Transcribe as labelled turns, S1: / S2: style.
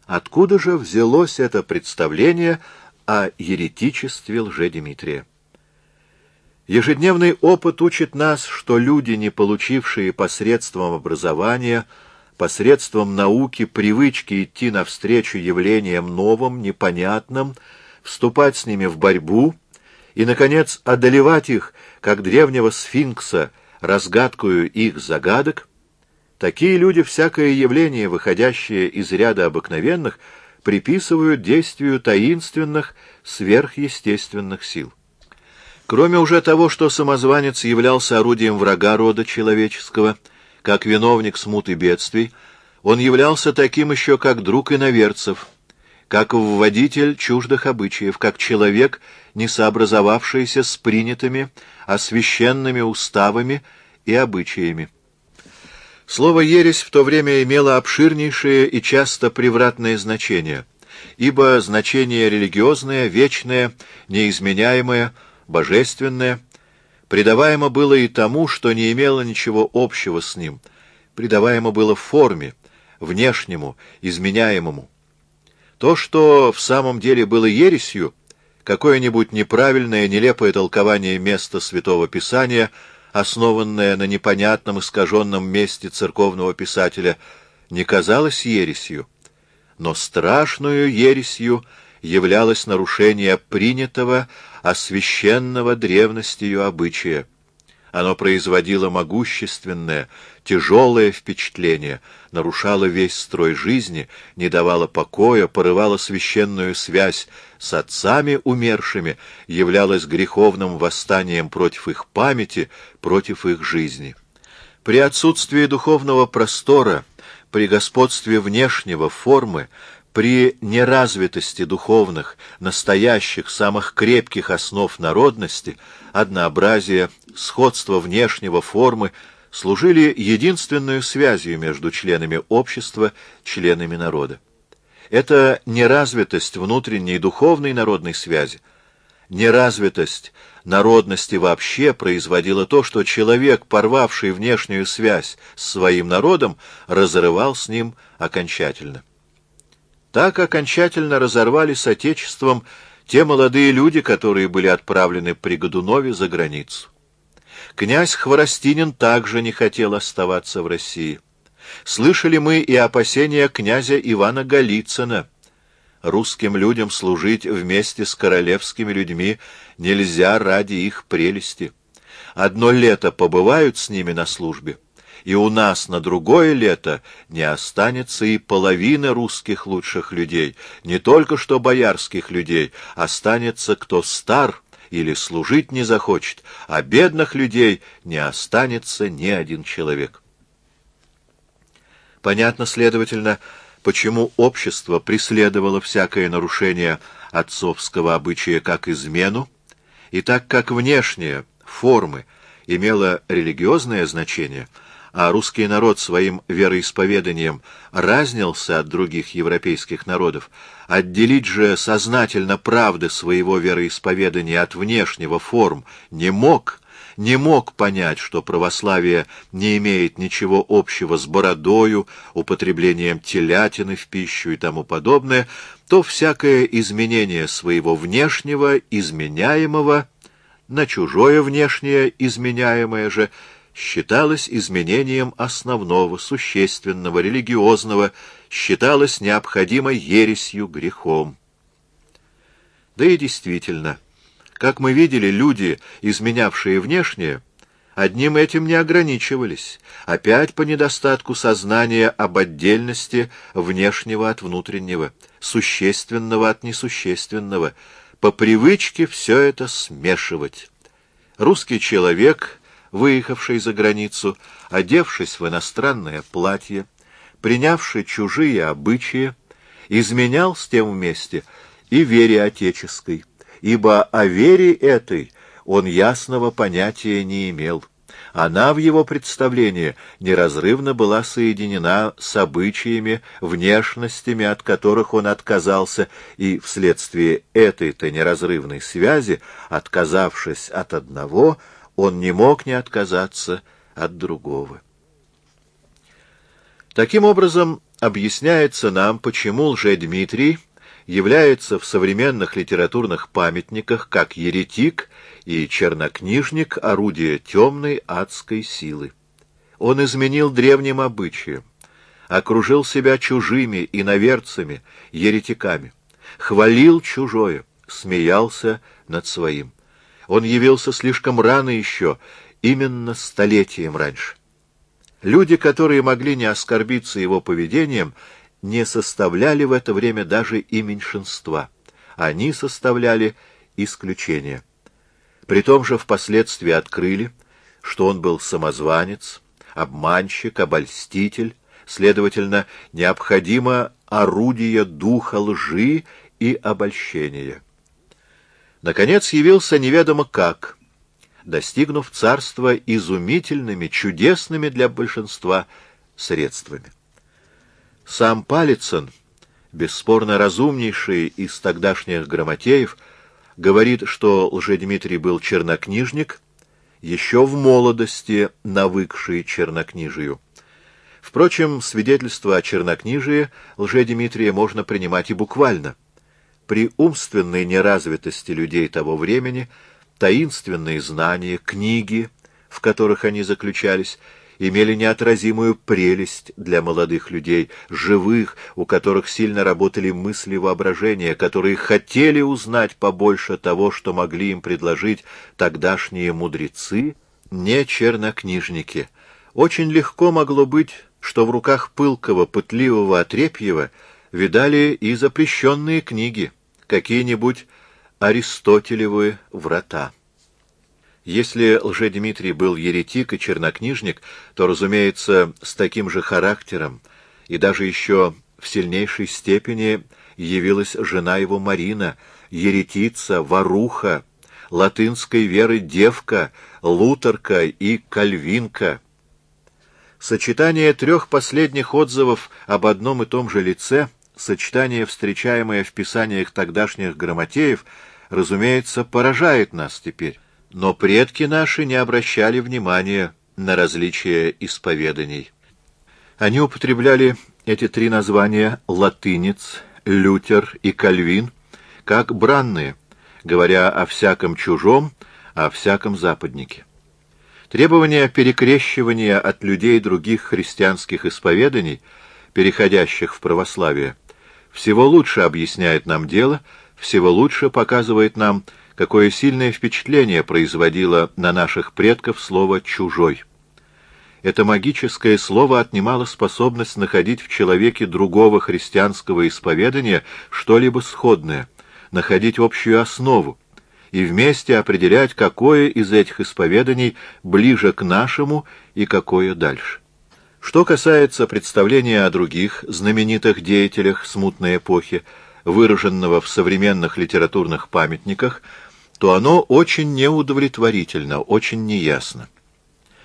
S1: Откуда же взялось это представление о еретичестве Лжедимитрия? Ежедневный опыт учит нас, что люди, не получившие посредством образования, посредством науки привычки идти навстречу явлениям новым, непонятным, вступать с ними в борьбу и, наконец, одолевать их, как древнего сфинкса, разгадкою их загадок, такие люди всякое явление, выходящее из ряда обыкновенных, приписывают действию таинственных, сверхъестественных сил. Кроме уже того, что самозванец являлся орудием врага рода человеческого, как виновник смут и бедствий, он являлся таким еще как друг иноверцев, как вводитель чуждых обычаев, как человек, не сообразовавшийся с принятыми, священными уставами и обычаями. Слово «ересь» в то время имело обширнейшее и часто превратное значение, ибо значение религиозное, вечное, неизменяемое, божественное, придаваемо было и тому, что не имело ничего общего с ним, придаваемо было форме, внешнему, изменяемому. То, что в самом деле было ересью, какое-нибудь неправильное, нелепое толкование места Святого Писания, основанное на непонятном искаженном месте церковного писателя, не казалось ересью, но страшную ересью являлось нарушение принятого, освященного древностью обычая. Оно производило могущественное, тяжелое впечатление, нарушало весь строй жизни, не давало покоя, порывало священную связь с отцами умершими, являлось греховным восстанием против их памяти, против их жизни. При отсутствии духовного простора, при господстве внешнего формы, при неразвитости духовных, настоящих, самых крепких основ народности, однообразие, сходство внешнего формы служили единственной связью между членами общества, членами народа. Это неразвитость внутренней духовной народной связи, неразвитость народности вообще производила то, что человек, порвавший внешнюю связь с своим народом, разрывал с ним окончательно. Так окончательно разорвали с Отечеством те молодые люди, которые были отправлены при Годунове за границу. Князь Хворостинин также не хотел оставаться в России. Слышали мы и опасения князя Ивана Голицына. Русским людям служить вместе с королевскими людьми нельзя ради их прелести. Одно лето побывают с ними на службе, и у нас на другое лето не останется и половины русских лучших людей, не только что боярских людей, останется кто стар или служить не захочет, а бедных людей не останется ни один человек. Понятно, следовательно, почему общество преследовало всякое нарушение отцовского обычая как измену, и так как внешние формы имело религиозное значение, а русский народ своим вероисповеданием разнился от других европейских народов, отделить же сознательно правды своего вероисповедания от внешнего форм не мог понять, что православие не имеет ничего общего с бородою, употреблением телятины в пищу и тому подобное, то всякое изменение своего внешнего, изменяемого, на чужое внешнее, изменяемое же, считалось изменением основного, существенного, религиозного, считалось необходимой ересью, грехом. Да и действительно, как мы видели, люди, изменявшие внешнее, одним этим не ограничивались, опять по недостатку сознания об отдельности внешнего от внутреннего, существенного от несущественного, по привычке все это смешивать. Русский человек, выехавший за границу, одевшись в иностранное платье, принявший чужие обычаи, изменял с тем вместе и вере отеческой, ибо о вере этой он ясного понятия не имел. Она в его представлении неразрывно была соединена с обычаями, внешностями, от которых он отказался, и вследствие этой-то неразрывной связи, отказавшись от одного, он не мог не отказаться от другого. Таким образом, объясняется нам, почему Лжедмитрий является в современных литературных памятниках как еретик и чернокнижник орудия темной адской силы. Он изменил древним обычаям, окружил себя чужими иноверцами, еретиками, хвалил чужое, смеялся над своим. Он явился слишком рано еще, именно столетием раньше. Люди, которые могли не оскорбиться его поведением, не составляли в это время даже и меньшинства. Они составляли исключение. При том же впоследствии открыли, что он был самозванец, обманщик, обольститель, следовательно, необходимо орудие духа лжи и обольщения. Наконец явился неведомо как, достигнув царства изумительными, чудесными для большинства средствами. Сам Палицын, бесспорно разумнейший из тогдашних грамотеев, говорит, что Лжедмитрий был чернокнижник, еще в молодости навыкший чернокнижию. Впрочем, свидетельство о чернокнижии Лжедмитрия можно принимать и буквально. При умственной неразвитости людей того времени таинственные знания, книги, в которых они заключались, имели неотразимую прелесть для молодых людей, живых, у которых сильно работали мысли воображения, которые хотели узнать побольше того, что могли им предложить тогдашние мудрецы, не чернокнижники. Очень легко могло быть, что в руках пылкого, пытливого Отрепьева видали и запрещенные книги, какие-нибудь Аристотелевы врата. Если Лжедмитрий был еретик и чернокнижник, то, разумеется, с таким же характером и даже еще в сильнейшей степени явилась жена его Марина, еретица, воруха, латынской веры девка, лутерка и кальвинка. Сочетание трех последних отзывов об одном и том же лице, сочетание, встречаемое в писаниях тогдашних грамотеев, разумеется, поражает нас теперь. Но предки наши не обращали внимания на различия исповеданий. Они употребляли эти три названия латынец, Лютер и Кальвин как бранные, говоря о всяком чужом, о всяком западнике. Требование перекрещивания от людей других христианских исповеданий, переходящих в православие, всего лучше объясняет нам дело, всего лучше показывает нам, какое сильное впечатление производило на наших предков слово «чужой». Это магическое слово отнимало способность находить в человеке другого христианского исповедания что-либо сходное, находить общую основу и вместе определять, какое из этих исповеданий ближе к нашему и какое дальше. Что касается представления о других знаменитых деятелях смутной эпохи, выраженного в современных литературных памятниках, то оно очень неудовлетворительно, очень неясно.